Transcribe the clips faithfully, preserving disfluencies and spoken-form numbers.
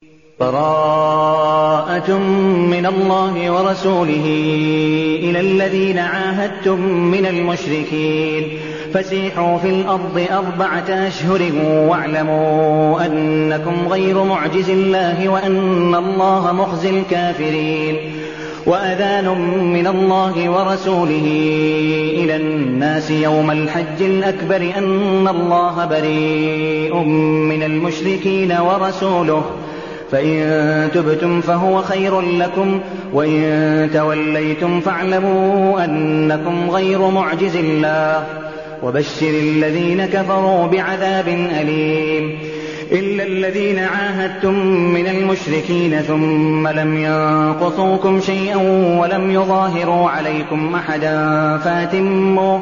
براءة من الله ورسوله إلى الذين عاهدتم من المشركين فسيحوا في الأرض أربعة أشهر واعلموا أنكم غير معجز الله وأن الله مخزي الكافرين. وأذان من الله ورسوله إلى الناس يوم الحج الأكبر أن الله بريء من المشركين ورسوله فإن تبتم فهو خير لكم وإن توليتم فاعلموا أنكم غير معجز الله وبشر الذين كفروا بعذاب أليم. إلا الذين عاهدتم من المشركين ثم لم ينقصوكم شيئا ولم يظاهروا عليكم أحدا فأتموا,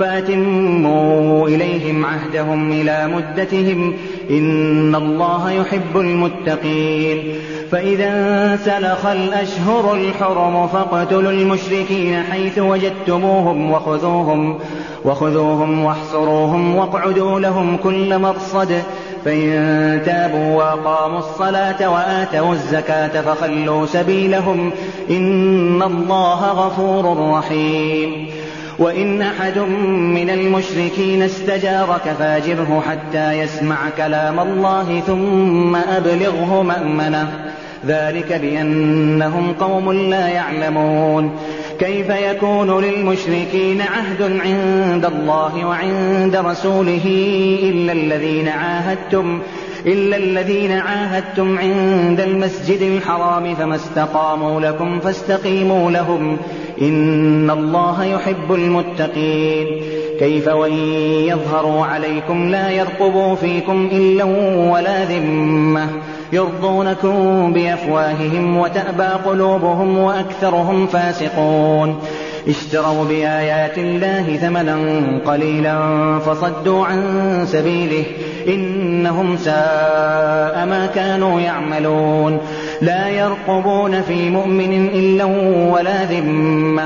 فأتموا إليهم عهدهم إلى مدتهم إن الله يحب المتقين. فإذا انسلخ الأشهر الحرم فاقتلوا المشركين حيث وجدتموهم وخذوهم, وخذوهم واحصروهم واقعدوا لهم كل مرصد فإن تابوا وأقاموا الصلاة وآتوا الزكاة فخلوا سبيلهم إن الله غفور رحيم. وإن أحد من المشركين استجارك فاجره حتى يسمع كلام الله ثم أبلغه مأمنه ذلك بأنهم قوم لا يعلمون. كيف يكون للمشركين عهد عند الله وعند رسوله إلا الذين عاهدتم إلا الذين عاهدتم عند المسجد الحرام فما استقاموا لكم فاستقيموا لهم إن الله يحب المتقين. كيف وإن يظهروا عليكم لا يرقبوا فيكم إلا ولا ذمة يرضونكم بأفواههم وتأبى قلوبهم وأكثرهم فاسقون. اشتروا بآيات الله ثمنا قليلا فصدوا عن سبيله إنهم ساء ما كانوا يعملون. لا يرقبون في مؤمن إلا ولا ذمة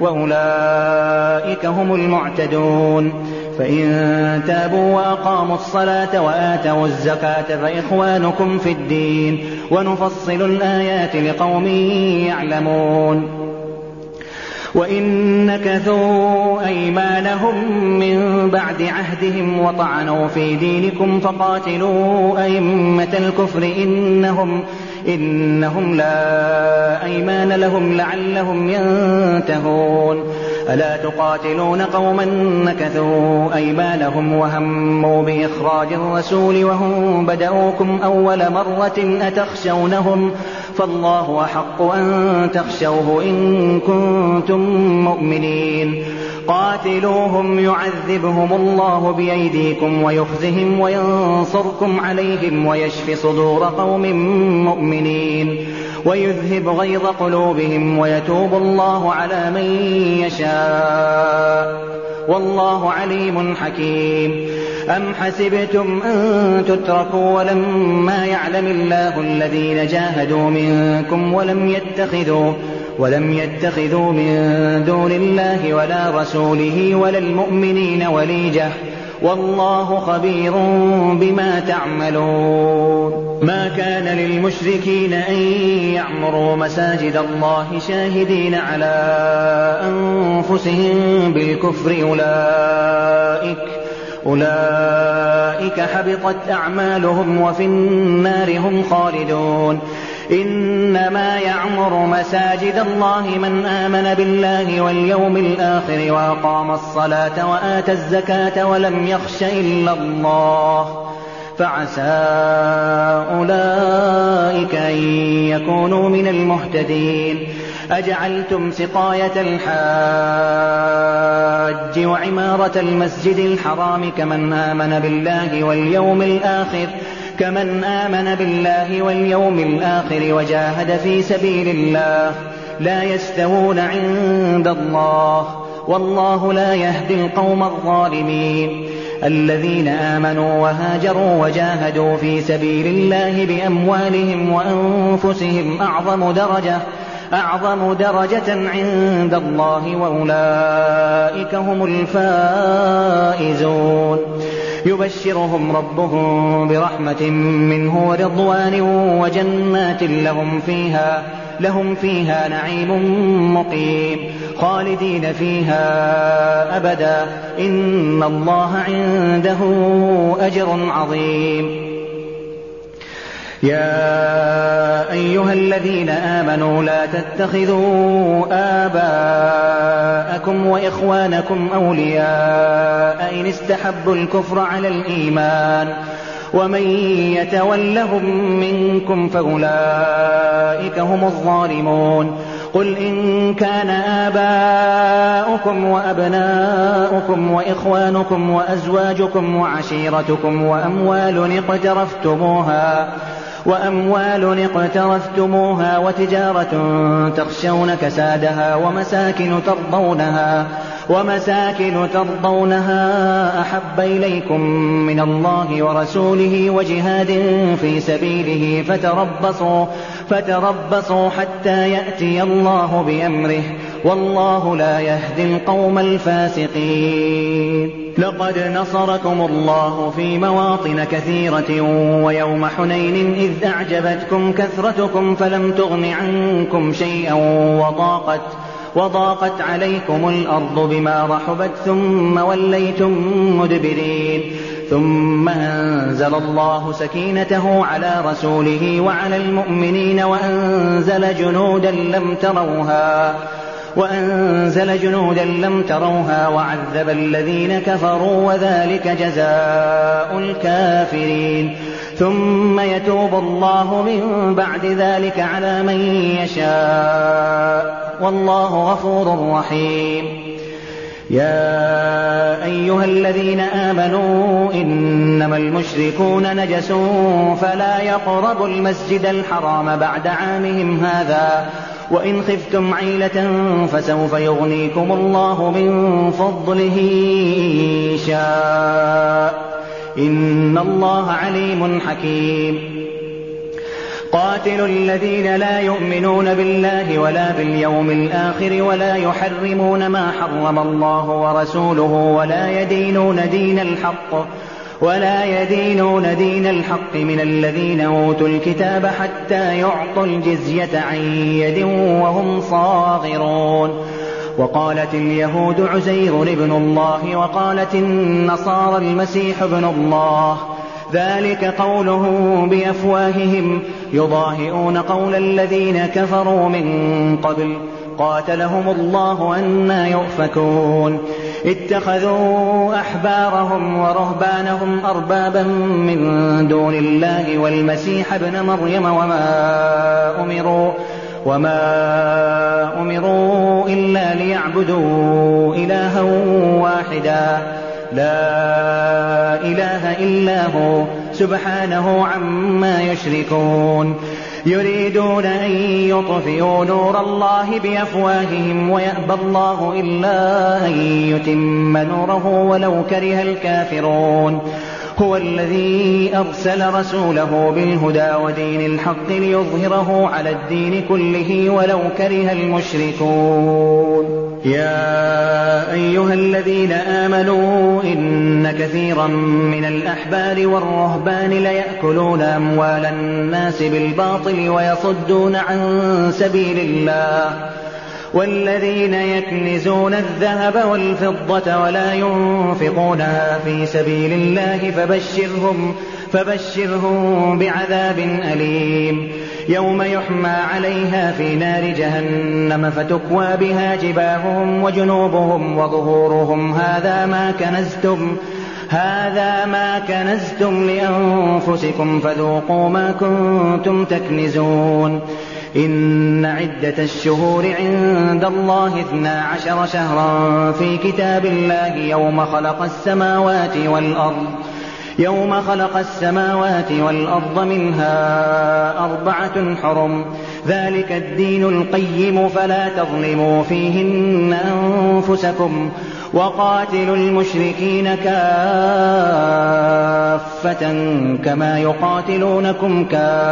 وأولئك هم المعتدون. فإن تابوا وأقاموا الصلاة وآتوا الزكاة فإخوانكم في الدين ونفصل الآيات لقوم يعلمون. وإن نكثوا أيمانهم من بعد عهدهم وطعنوا في دينكم فقاتلوا أئمة الكفر إنهم, إنهم لا أيمان لهم لعلهم ينتهون. ألا تقاتلون قوما نكثوا أيمانهم وهموا بإخراج الرسول وهم بدأوكم أول مرة أتخشونهم فالله أحق أن تخشوه إن كنتم مؤمنين. قاتلوهم يعذبهم الله بأيديكم ويخزهم وينصركم عليهم ويشف صدور قوم مؤمنين ويذهب غيظ قلوبهم ويتوب الله على من يشاء والله عليم حكيم. أم حسبتم أن تتركوا ولما يعلم الله الذين جاهدوا منكم ولم يتخذوا ولم يتخذوا من دون الله ولا رسوله ولا المؤمنين وليجة والله خبير بما تعملون. ما كان للمشركين أن يعمروا مساجد الله شاهدين على أنفسهم بالكفر أولئك أولئك حبطت أعمالهم وفي النار هم خالدون. إنما يعمر مساجد الله من آمن بالله واليوم الآخر وأقام الصلاة وآتى الزكاة ولم يخش إلا الله فعسى أولئك أن يكونوا من المهتدين. أجعلتم سقاية الحاج وعمارة المسجد الحرام كمن آمن بالله واليوم الآخر كمن آمن بالله واليوم الآخر وجاهد في سبيل الله لا يستوون عند الله والله لا يهدي القوم الظالمين. الذين آمنوا وهاجروا وجاهدوا في سبيل الله بأموالهم وأنفسهم أعظم درجة أعظم درجة عند الله وأولئك هم الفائزون. يبشرهم ربهم برحمة منه ورضوان وجنات لهم فيها لهم فيها نعيم مقيم خالدين فيها أبدا إن الله عنده أجر عظيم. يا أيها الذين آمنوا لا تتخذوا آباءكم وإخوانكم أولياء إن استحبوا الكفر على الإيمان ومن يتولهم منكم فأولئك هم الظالمون. قل إن كان آباؤكم وأبناؤكم وإخوانكم وأزواجكم وعشيرتكم وأموال اقترفتموها وأموال اقترفتموها وتجارة تخشون كسادها ومساكن ترضونها ومساكن ترضونها أحب إليكم من الله ورسوله وجهاد في سبيله فتربصوا فتربصوا حتى يأتي الله بأمره والله لا يهدي القوم الفاسقين. لقد نصركم الله في مواطن كثيرة ويوم حنين إذ أعجبتكم كثرتكم فلم تغن عنكم شيئا وضاقت وضاقت عليكم الأرض بما رحبت ثم وليتم مدبرين ثم أنزل الله سكينته على رسوله وعلى المؤمنين وأنزل جنودا لم تروها وأنزل جنودا لم تروها وعذب الذين كفروا وذلك جزاء الكافرين. ثم يتوب الله من بعد ذلك على من يشاء والله غفور رحيم. يا أيها الذين آمنوا إنما المشركون نجس فلا يقربوا المسجد الحرام بعد عامهم هذا وإن خفتم عيلة فسوف يغنيكم الله من فضله إن شاء إن الله عليم حكيم. قاتلوا الذين لا يؤمنون بالله ولا باليوم الآخر ولا يحرمون ما حرم الله ورسوله ولا يدينون دين الحق ولا يدينون دين الحق من الذين أوتوا الكتاب حتى يعطوا الجزية عن يد وهم صاغرون. وقالت اليهود عزير ابن الله وقالت النصارى المسيح ابن الله ذلك قوله بأفواههم يضاهئون قول الذين كفروا من قبل قاتلهم الله أنى يؤفكون. اتخذوا أحبارهم ورهبانهم أربابا من دون الله والمسيح ابن مريم وما أمروا وما أمروا إلا ليعبدوا إلها واحدا لا إله إلا هو سبحانه عما يشركون. يريدون أن يطفئوا نور الله بأفواههم ويأبى الله إلا أن يتم نوره ولو كره الكافرون. هو الذي أرسل رسوله بالهدى ودين الحق ليظهره على الدين كله ولو كره المشركون. يا أيها الذين آمنوا إن كثيرا من الأحبار والرهبان ليأكلون أموال الناس بالباطل ويصدون عن سبيل الله والذين يكنزون الذهب والفضة ولا ينفقونها في سبيل الله فبشرهم, فبشرهم بعذاب أليم يوم يحمى عليها في نار جهنم فتكوى بها جباههم وجنوبهم وظهورهم هذا ما كنزتم هذا ما كنزتم لأنفسكم فذوقوا ما كنتم تكنزون. إن عدة الشهور عند الله اثنا عشر شهرا في كتاب الله يوم خلق السماوات والأرض يوم خلق السماوات والأرض منها أربعة حرم ذلك الدين القيم فلا تظلموا فيهن أنفسكم وقاتلوا المشركين كافة كما يقاتلونكم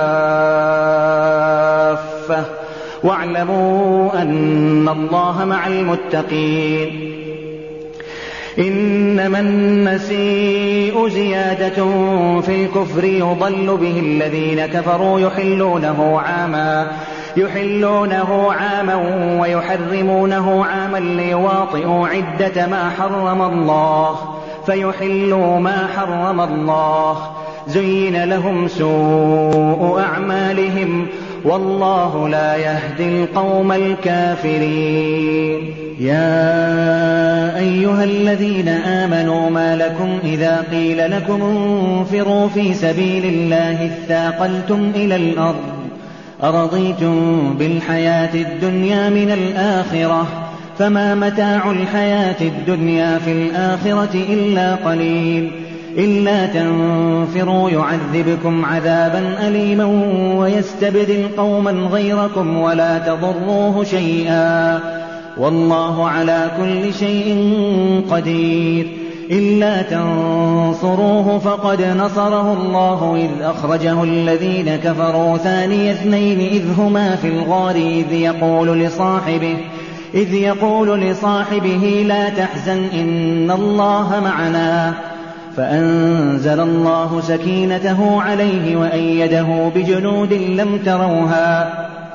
كافة واعلموا أن الله مع المتقين. إنما النسيء زيادة في الكفر يضل به الذين كفروا يحلونه عاما يحلونه عاما ويحرمونه عاما ليواطئوا عدة ما حرم الله فيحلوا ما حرم الله زين لهم سوء أعمالهم والله لا يهدي القوم الكافرين. يا أيها الذين آمنوا ما لكم إذا قيل لكم انفروا في سبيل الله اثاقلتم إلى الأرض أرضيتم بالحياة الدنيا من الآخرة فما متاع الحياة الدنيا في الآخرة إلا قليل إلا تنفروا يعذبكم عذابا أليما ويستبدل قوما غيركم ولا تضروه شيئا والله على كل شيء قدير. إلا تنصروه فقد نصره الله إذ أخرجه الذين كفروا ثاني اثنين إذ هما في الغار إذ يقول لصاحبه إذ يقول لصاحبه لا تحزن إن الله معنا فأنزل الله سكينته عليه وأيده بجنود لم تروها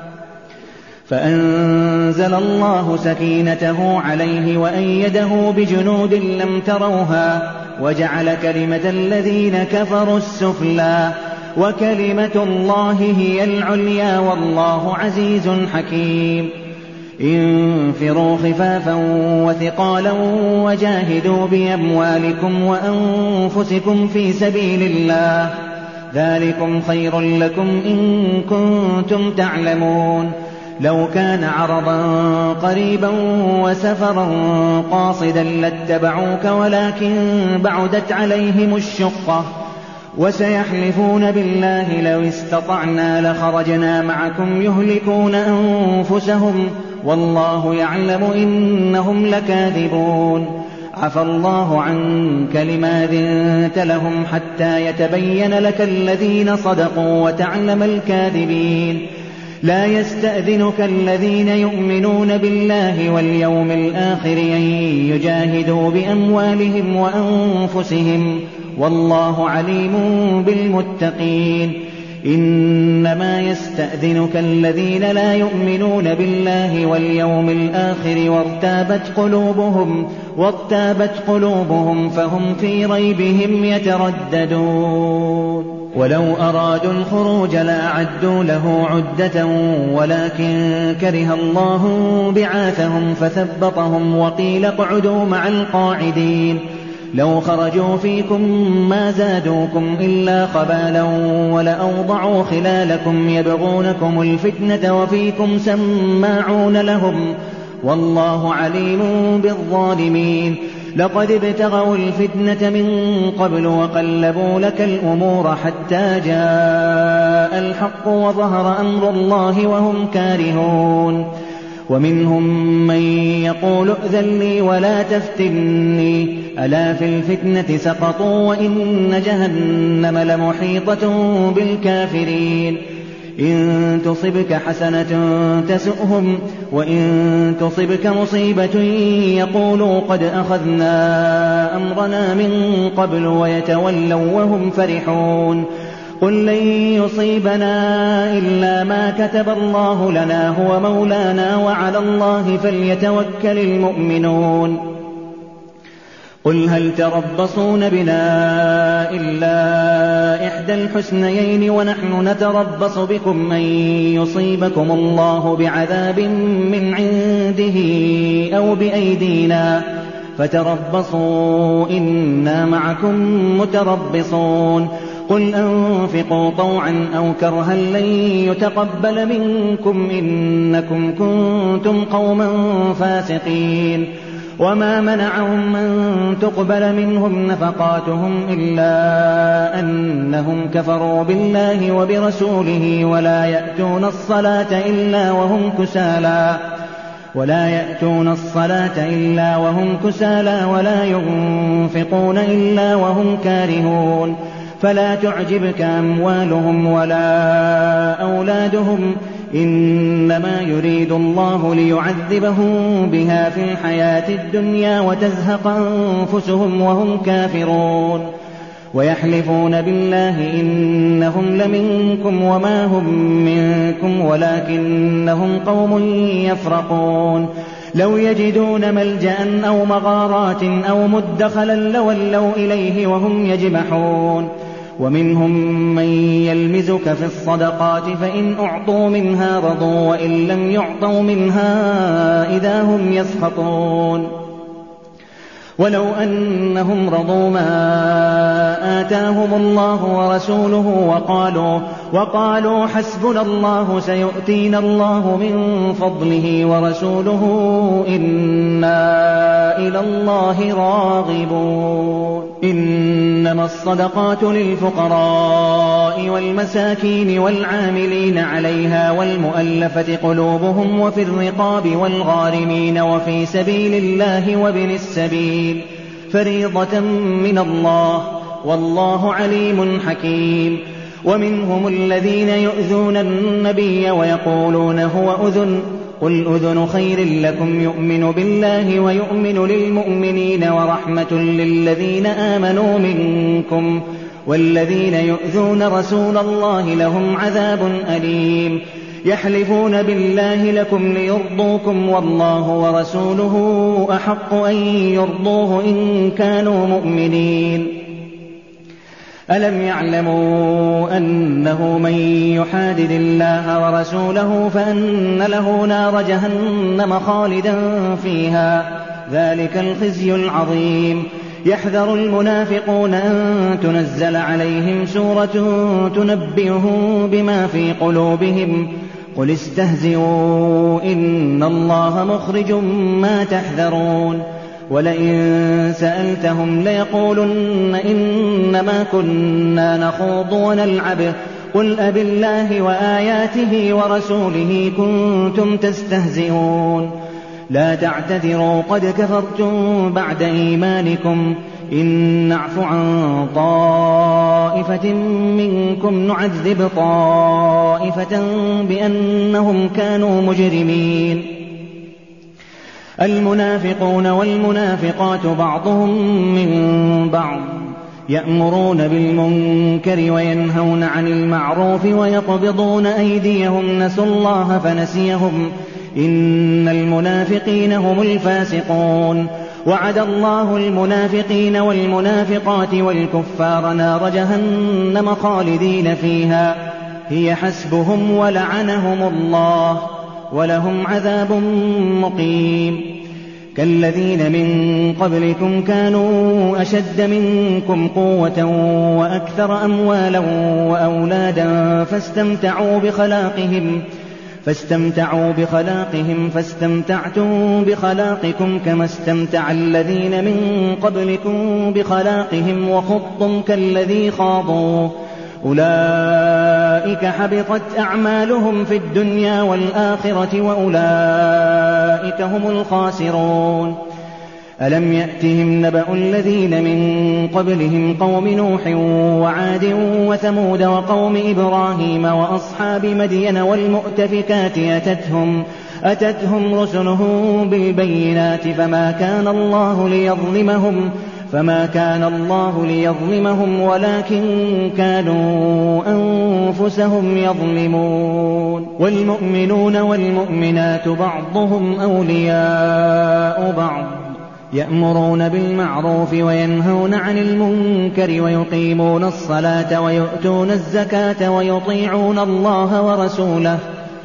فأنزل الله سكينته عليه وأيده بجنود لم تروها وجعل كلمة الذين كفروا السفلى وكلمة الله هي العليا والله عزيز حكيم. انفروا خفافا وثقالا وجاهدوا بأموالكم وأنفسكم في سبيل الله ذلكم خير لكم إن كنتم تعلمون. لو كان عرضا قريبا وسفرا قاصدا لاتبعوك ولكن بعدت عليهم الشقة وسيحلفون بالله لو استطعنا لخرجنا معكم يهلكون أنفسهم والله يعلم إنهم لكاذبون. عفى الله عنك لما أذنت لهم حتى يتبين لك الذين صدقوا وتعلم الكاذبين. لا يستأذنك الذين يؤمنون بالله واليوم الآخر أن يجاهدوا بأموالهم وأنفسهم والله عليم بالمتقين. إنما يستأذنك الذين لا يؤمنون بالله واليوم الآخر وارتابت قلوبهم وارتابت قلوبهم فهم في ريبهم يترددون. ولو أرادوا الخروج لأعدوا له عدة ولكن كره الله بعاثهم فثبطهم وقيل اقعدوا مع القاعدين. لو خرجوا فيكم ما زادوكم إلا خبالا ولأوضعوا خلالكم يبغونكم الفتنة وفيكم سماعون لهم والله عليم بالظالمين. لقد ابتغوا الفتنة من قبل وقلبوا لك الأمور حتى جاء الحق وظهر أمر الله وهم كارهون. ومنهم من يقول ائذن لي ولا تفتني ألا في الفتنة سقطوا وإن جهنم لمحيطة بالكافرين. إن تصبك حسنة تسؤهم وإن تصبك مصيبة يقولوا قد أخذنا أمرنا من قبل ويتولوا وهم فرحون. قل لن يصيبنا إلا ما كتب الله لنا هو مولانا وعلى الله فليتوكل المؤمنون. قل هل تربصون بنا إلا إحدى الحسنيين ونحن نتربص بكم أن يصيبكم الله بعذاب من عنده أو بأيدينا فتربصوا إنا معكم متربصون. قل أنفقوا طوعا أو كرها لن يتقبل منكم إنكم كنتم قوما فاسقين. وما منعهم أن تقبل منهم نفقاتهم إلا أنهم كفروا بالله وبرسوله ولا يأتون الصلاة إلا وهم كسالى ولا يأتون الصلاة إلا وهم كسالى ولا ينفقون إلا وهم كارهون. فلا تعجبك أموالهم ولا أولادهم إنما يريد الله ليعذبهم بها في الحياة الدنيا وتزهق أنفسهم وهم كافرون ويحلفون بالله إنهم لمنكم وما هم منكم ولكنهم قوم يفرقون لو يجدون ملجأ أو مغارات أو مدخلا لولوا إليه وهم يجمحون ومنهم من يلمزك في الصدقات فإن أعطوا منها رضوا وإن لم يعطوا منها إذا هم يسخطون ولو أنهم رضوا ما آتاهم الله ورسوله وقالوا, وقالوا حسبنا الله سيؤتينا الله من فضله ورسوله إنا إلى الله راغبون إنما الصدقات للفقراء والمساكين والعاملين عليها والمؤلفة قلوبهم وفي الرقاب والغارمين وفي سبيل الله وابن السبيل فريضة من الله والله عليم حكيم ومنهم الذين يؤذون النبي ويقولون هو أذن قل أذن خير لكم يؤمن بالله ويؤمن للمؤمنين ورحمة للذين آمنوا منكم والذين يؤذون رسول الله لهم عذاب أليم يحلفون بالله لكم ليرضوكم والله ورسوله أحق أن يرضوه إن كانوا مؤمنين ألم يعلموا أنه من يحادد الله ورسوله فأن له نار جهنم خالدا فيها ذلك الخزي العظيم يحذر المنافقون أن تنزل عليهم سورة تنبئهم بما في قلوبهم قل استهزئوا إن الله مخرج ما تحذرون ولئن سألتهم ليقولن إنما كنا نخوض ونلعب قل أبالله وآياته ورسوله كنتم تستهزئون لا تعتذروا قد كفرتم بعد إيمانكم إن نعف عن طائفة منكم نعذب طائفة بأنهم كانوا مجرمين المنافقون والمنافقات بعضهم من بعض يأمرون بالمنكر وينهون عن المعروف ويقبضون أيديهم نسوا الله فنسيهم إن المنافقين هم الفاسقون وعد الله المنافقين والمنافقات والكفار نار جهنم خالدين فيها هي حسبهم ولعنهم الله ولهم عذاب مقيم كالذين من قبلكم كانوا أشد منكم قوة وأكثر أموالا وأولادا فاستمتعوا بخلاقهم فاستمتعوا بخلاقهم فاستمتعتم بخلاقكم كما استمتع الذين من قبلكم بخلاقهم وخضتم كالذي خاضوا أولئك حبطت أعمالهم في الدنيا والآخرة وأولئك هم الخاسرون ألم يأتهم نبأ الذين من قبلهم قوم نوح وعاد وثمود وقوم إبراهيم وأصحاب مدين والمؤتفكات أتتهم, أتتهم رسلهم بالبينات فما كان الله ليظلمهم فما كان الله ليظلمهم ولكن كانوا أنفسهم يظلمون والمؤمنون والمؤمنات بعضهم أولياء بعض يأمرون بالمعروف وينهون عن المنكر ويقيمون الصلاة ويؤتون الزكاة ويطيعون الله ورسوله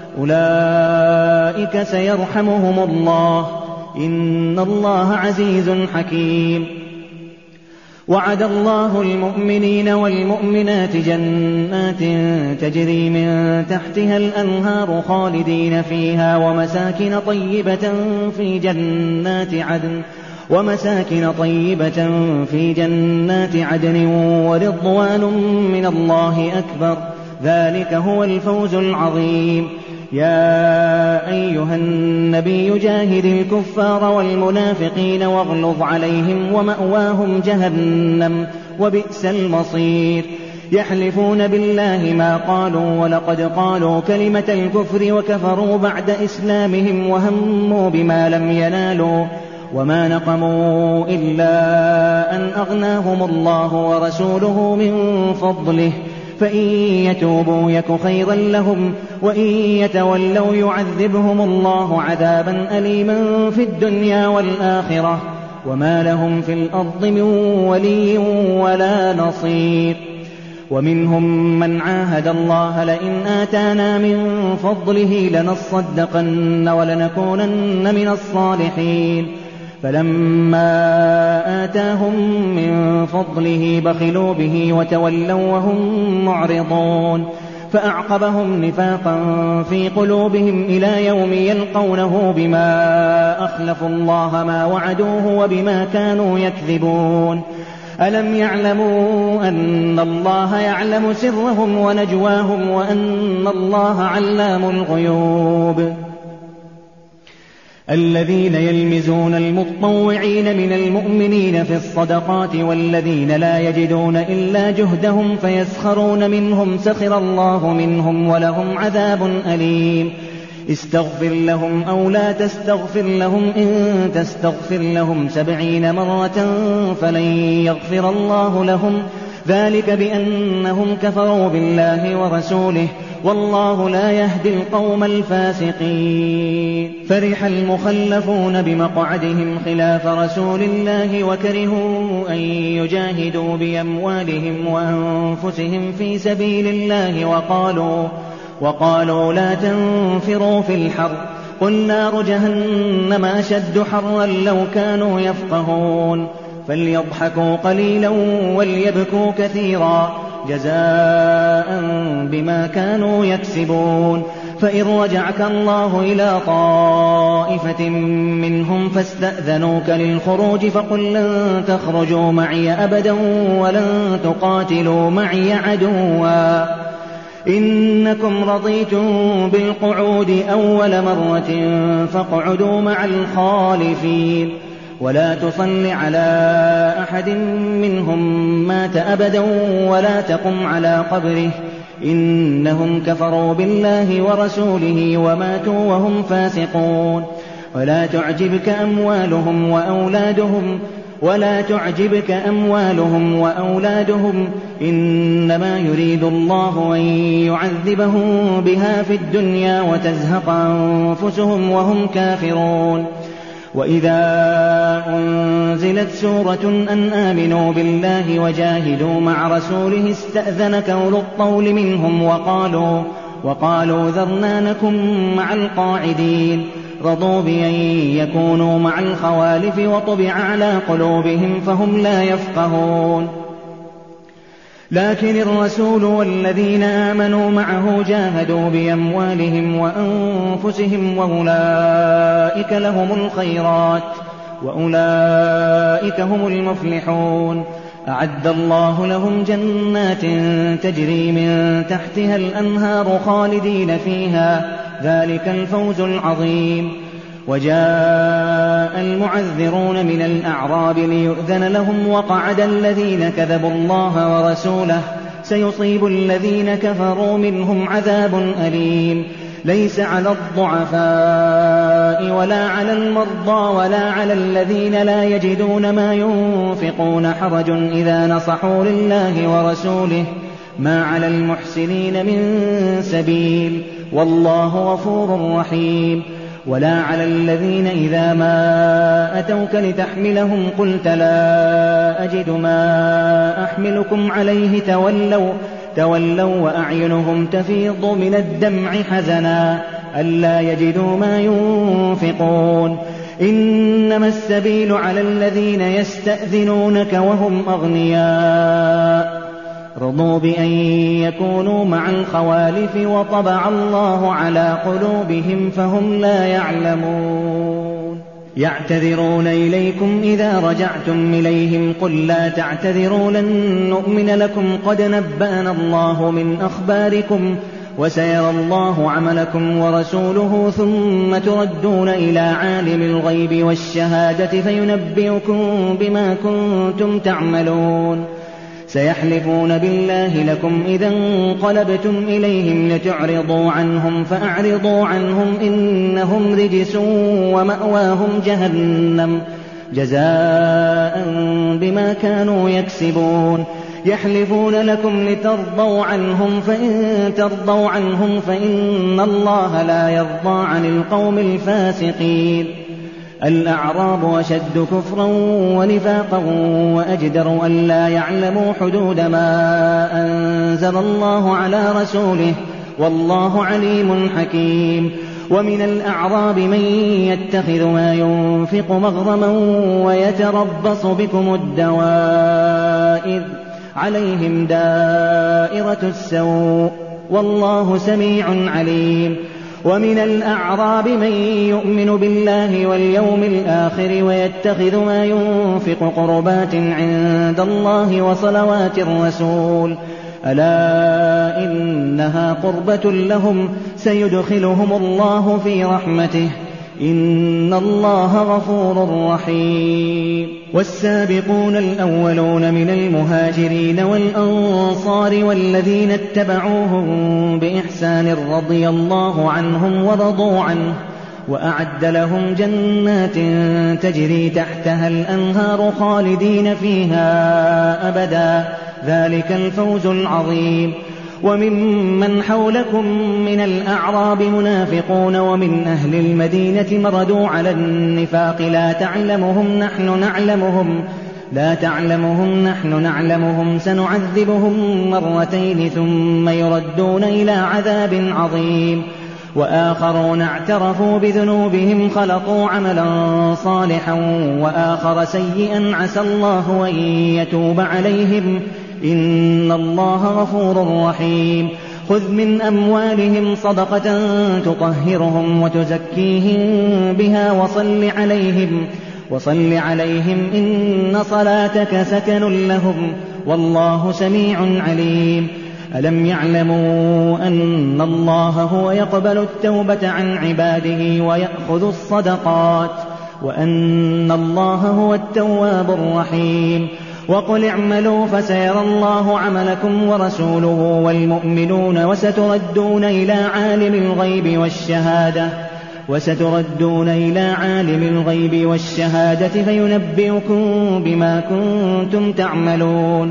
أولئك سيرحمهم الله إن الله عزيز حكيم وعد الله المؤمنين والمؤمنات جنات تجري من تحتها الأنهار خالدين فيها ومساكن طيبة في جنات عدن ومساكن طيبة في جنات عدن ورضوان من الله أكبر ذلك هو الفوز العظيم يا أيها النبي جاهد الكفار والمنافقين واغلظ عليهم ومأواهم جهنم وبئس المصير يحلفون بالله ما قالوا ولقد قالوا كلمة الكفر وكفروا بعد إسلامهم وهموا بما لم ينالوا وما نقموا إلا أن أغناهم الله ورسوله من فضله فإن يتوبوا يك خيرا لهم وإن يتولوا يعذبهم الله عذابا أليما في الدنيا والآخرة وما لهم في الأرض من ولي ولا نصير. ومنهم من عاهد الله لئن آتانا من فضله لنصدقن ولنكونن من الصالحين فلما آتاهم من فضله بخلوا به وتولوا وهم معرضون فأعقبهم نفاقا في قلوبهم إلى يوم يلقونه بما أخلفوا الله ما وعدوه وبما كانوا يكذبون. ألم يعلموا أن الله يعلم سرهم ونجواهم وأن الله علام الغيوب؟ الذين يلمزون المطوعين من المؤمنين في الصدقات والذين لا يجدون إلا جهدهم فيسخرون منهم سخر الله منهم ولهم عذاب أليم. استغفر لهم أو لا تستغفر لهم إن تستغفر لهم سبعين مرة فلن يغفر الله لهم ذلك بأنهم كفروا بالله ورسوله والله لا يهدي القوم الفاسقين. فرح المخلفون بمقعدهم خلاف رسول الله وكرهوا أن يجاهدوا بأموالهم وأنفسهم في سبيل الله وقالوا, وقالوا لا تنفروا في الحر قل نار جهنم أشد حرا لو كانوا يفقهون فليضحكوا قليلا وليبكوا كثيرا جزاء بما كانوا يكسبون. فإن رجعك الله إلى طائفة منهم فاستأذنوك للخروج فقل لن تخرجوا معي أبدا ولن تقاتلوا معي عدوا إنكم رضيتم بالقعود أول مرة فاقعدوا مع الخالفين ولا تصل على أحد منهم مات أبدا ولا تقم على قبره إنهم كفروا بالله ورسوله وماتوا وهم فاسقون. ولا تعجبك أموالهم وأولادهم ولا تعجبك أموالهم وأولادهم إنما يريد الله أن يعذبهم بها في الدنيا وتزهق أنفسهم وهم كافرون. وإذا أنزلت سورة أن آمنوا بالله وجاهدوا مع رسوله استأذنك أولو الطول منهم وقالوا, وقالوا ذرنا نكن مع القاعدين رضوا بأن يكونوا مع الخوالف وطبع على قلوبهم فهم لا يفقهون. لكن الرسول والذين آمنوا معه جاهدوا بأموالهم وأنفسهم وأولئك لهم الخيرات وأولئك هم المفلحون. أعد الله لهم جنات تجري من تحتها الأنهار خالدين فيها ذلك الفوز العظيم. وجاء المعذرون من الأعراب ليؤذن لهم وقعد الذين كذبوا الله ورسوله سيصيب الذين كفروا منهم عذاب أليم. ليس على الضعفاء ولا على المرضى ولا على الذين لا يجدون ما ينفقون حرج إذا نصحوا لله ورسوله ما على المحسنين من سبيل والله غفور رحيم. ولا على الذين إذا ما أتوك لتحملهم قلت لا أجد ما أحملكم عليه تولوا, تولوا وأعينهم تفيض من الدمع حزنا ألا يجدوا ما ينفقون. إنما السبيل على الذين يستأذنونك وهم أغنياء رضوا بأن يكونوا مع الخوالف وطبع الله على قلوبهم فهم لا يعلمون. يعتذرون إليكم إذا رجعتم إليهم قل لا تعتذروا لن نؤمن لكم قد نبأنا الله من أخباركم وسيرى الله عملكم ورسوله ثم تردون إلى عالم الغيب والشهادة فينبئكم بما كنتم تعملون. سيحلفون بالله لكم إذا انقلبتم إليهم لتعرضوا عنهم فأعرضوا عنهم إنهم رجس ومأواهم جهنم جزاء بما كانوا يكسبون يحلفون لكم لترضوا عنهم فإن ترضوا عنهم فإن الله لا يرضى عن القوم الفاسقين الأعراب أشد كفرا ونفاقا وأجدر أن لا يعلموا حدود ما أنزل الله على رسوله والله عليم حكيم ومن الأعراب من يتخذ ما ينفق مغرما ويتربص بكم الدوائر عليهم دائرة السوء والله سميع عليم ومن الأعراب من يؤمن بالله واليوم الآخر ويتخذ ما ينفق قربات عند الله وصلوات الرسول ألا إنها قربة لهم سيدخلهم الله في رحمته إن الله غفور رحيم والسابقون الأولون من المهاجرين والأنصار والذين اتبعوهم بإحسان رضي الله عنهم ورضوا عنه وأعد لهم جنات تجري تحتها الأنهار خالدين فيها أبدا ذلك الفوز العظيم وممن حولكم من الأعراب منافقون ومن أهل المدينة مردوا على النفاق لا تعلمهم نحن نعلمهم لا تعلمهم نحن نعلمهم سنعذبهم مرتين ثم يردون إلى عذاب عظيم وآخرون اعترفوا بذنوبهم خلقوا عملا صالحا وآخر سيئا عسى الله أن يتوب عليهم إن الله غفور رحيم خذ من أموالهم صدقة تطهرهم وتزكيهم بها وصل عليهم وصل عليهم إن صلاتك سكن لهم والله سميع عليم ألم يعلموا أن الله هو يقبل التوبة عن عباده ويأخذ الصدقات وأن الله هو التواب الرحيم وقل اعملوا فسيرى الله عملكم ورسوله والمؤمنون وستردون إلى عالم الغيب والشهادة وستردون إلى عالم الغيب والشهادة فينبئكم بما كنتم تعملون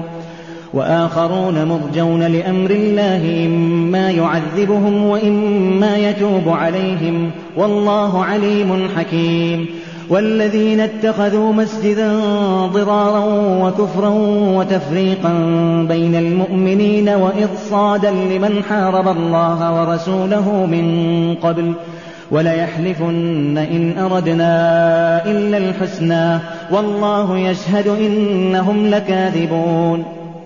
وآخرون مرجون لأمر الله إما يعذبهم وإما يتوب عليهم والله عليم حكيم والذين اتخذوا مسجدا ضرارا وكفرا وتفريقا بين المؤمنين وإرصادا لمن حارب الله ورسوله من قبل وليحلفن إن أردنا إلا الحسنى والله يشهد إنهم لكاذبون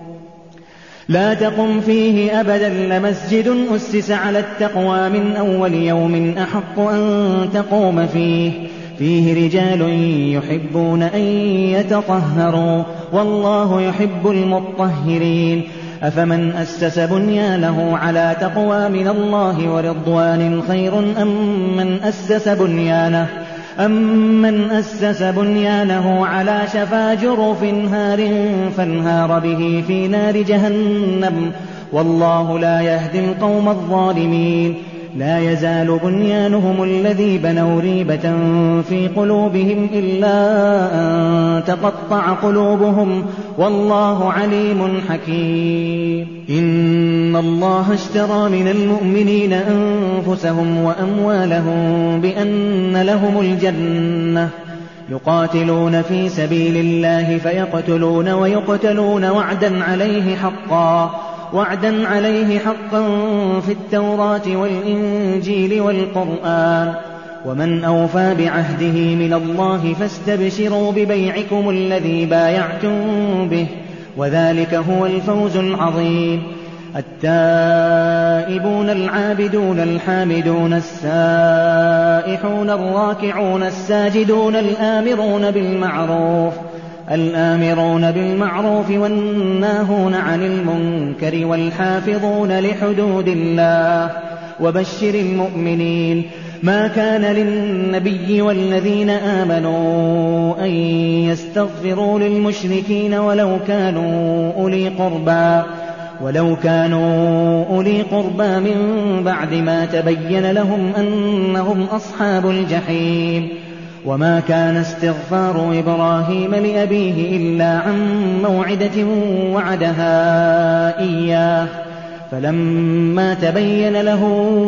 لا تقم فيه أبدا لمسجد أسس على التقوى من أول يوم أحق أن تقوم فيه فيه رجال يحبون أن يتطهروا والله يحب المطهرين أفمن أسس بنيانه على تقوى من الله ورضوان خير أم من أسس بنيانه أمن أسس بنيانه على شفا جرف هار فانهار به في نار جهنم والله لا يهدي القوم الظالمين لا يزال بنيانهم الذي بنوا ريبة في قلوبهم إلا أن تقطع قلوبهم والله عليم حكيم إن الله اشترى من المؤمنين أنفسهم وأموالهم بأن لهم الجنة يقاتلون في سبيل الله فيقتلون ويقتلون وعدا عليه حقا وعدا عليه حقا في التوراة والإنجيل والقرآن ومن أوفى بعهده من الله فاستبشروا ببيعكم الذي بايعتم به وذلك هو الفوز العظيم التائبون العابدون الحامدون السائحون الراكعون الساجدون الآمرون بالمعروف الآمرون بالمعروف والناهون عن المنكر والحافظون لحدود الله وبشر المؤمنين ما كان للنبي والذين آمنوا أن يستغفروا للمشركين ولو كانوا أولي قربى ولو كانوا أولي قربى من بعد ما تبين لهم أنهم أصحاب الجحيم. وما كان استغفار إبراهيم لأبيه إلا عن موعدة وعدها إياه فلما تبين له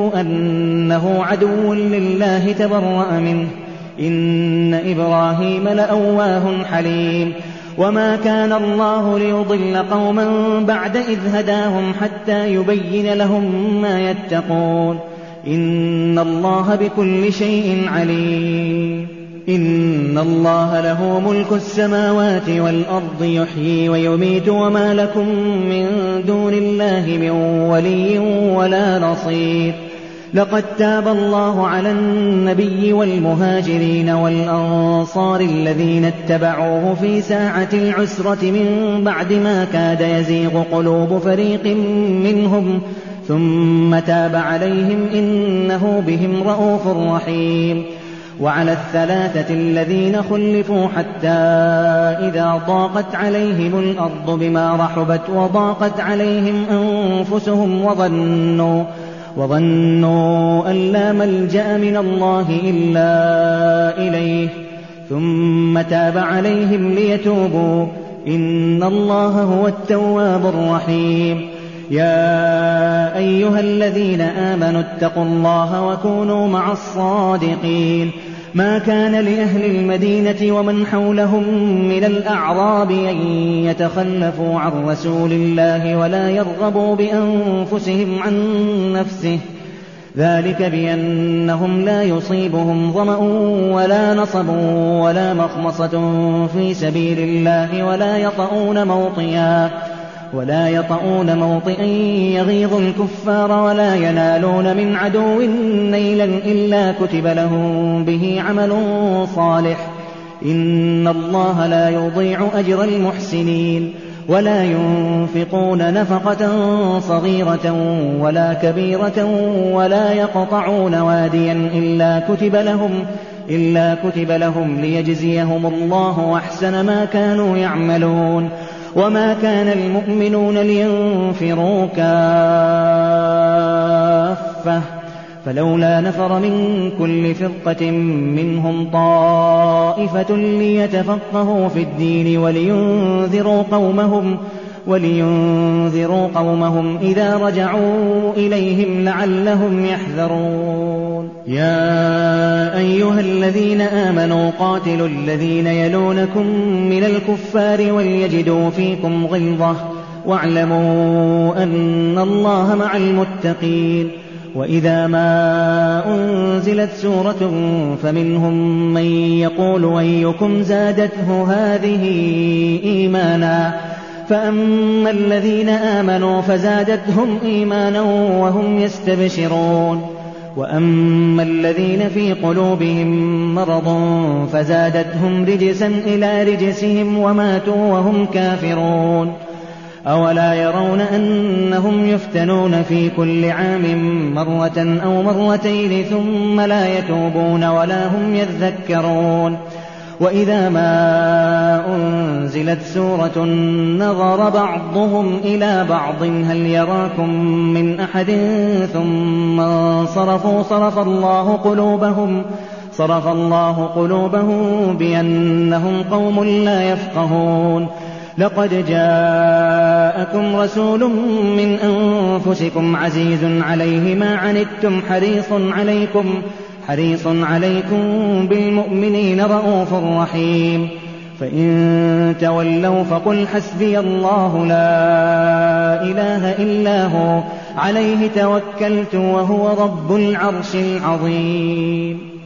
أنه عدو لله تبرأ منه إن إبراهيم لأواه حليم. وما كان الله ليضل قوما بعد إذ هداهم حتى يبين لهم ما يتقون إن الله بكل شيء عليم. إن الله له ملك السماوات والأرض يحيي ويميت وما لكم من دون الله من ولي ولا نصير. لقد تاب الله على النبي والمهاجرين والأنصار الذين اتبعوه في ساعة العسرة من بعد ما كاد يزيغ قلوب فريق منهم ثم تاب عليهم إنه بهم رءوف رحيم. وعلى الثلاثة الذين خلفوا حتى إذا ضاقت عليهم الأرض بما رحبت وضاقت عليهم أنفسهم وظنوا وظنوا أن لا ملجأ من الله إلا إليه ثم تاب عليهم ليتوبوا إن الله هو التواب الرحيم. يا أيها الذين آمنوا اتقوا الله وكونوا مع الصادقين. ما كان لأهل المدينة ومن حولهم من الأعراب أن يتخلفوا عن رسول الله ولا يرغبوا بأنفسهم عن نفسه ذلك بأنهم لا يصيبهم ظمأ ولا نصب ولا مخمصة في سبيل الله ولا يطؤون موطئا ولا يطؤون موطئا يغيظ الكفار ولا ينالون من عدو نيلا إلا كتب لهم به عمل صالح إن الله لا يضيع أجر المحسنين. ولا ينفقون نفقة صغيرة ولا كبيرة ولا يقطعون واديا إلا كتب لهم إلا كتب لهم ليجزيهم الله أحسن ما كانوا يعملون. وما كان المؤمنون لينفروا كافة فلولا نفر من كل فرقة منهم طائفة ليتفقهوا في الدين ولينذروا قومهم ولينذروا قومهم إذا رجعوا إليهم لعلهم يحذرون. يا أيها الذين آمنوا قاتلوا الذين يلونكم من الكفار وليجدوا فيكم غلظة واعلموا أن الله مع المتقين. وإذا ما أنزلت سورة فمنهم من يقول أيكم زادته هذه إيمانا فأما الذين آمنوا فزادتهم إيمانا وهم يستبشرون وأما الذين في قلوبهم مرض فزادتهم رجسا إلى رجسهم وماتوا وهم كافرون. أولا يرون أنهم يفتنون في كل عام مرة أو مرتين ثم لا يتوبون ولا هم يذكرون. وإذا ما أنزلت سورة نظر بعضهم إلى بعض هل يراكم من أحد ثم انصرفوا صرف الله قلوبهم صرف الله قلوبهم بأنهم قوم لا يفقهون. لقد جاءكم رسول من أنفسكم عزيز عليه ما عنتم حريص عليكم حريص عليكم بالمؤمنين رءوف رحيم. فإن تولوا فقل حسبي الله لا إله إلا هو عليه توكلت وهو رب العرش العظيم.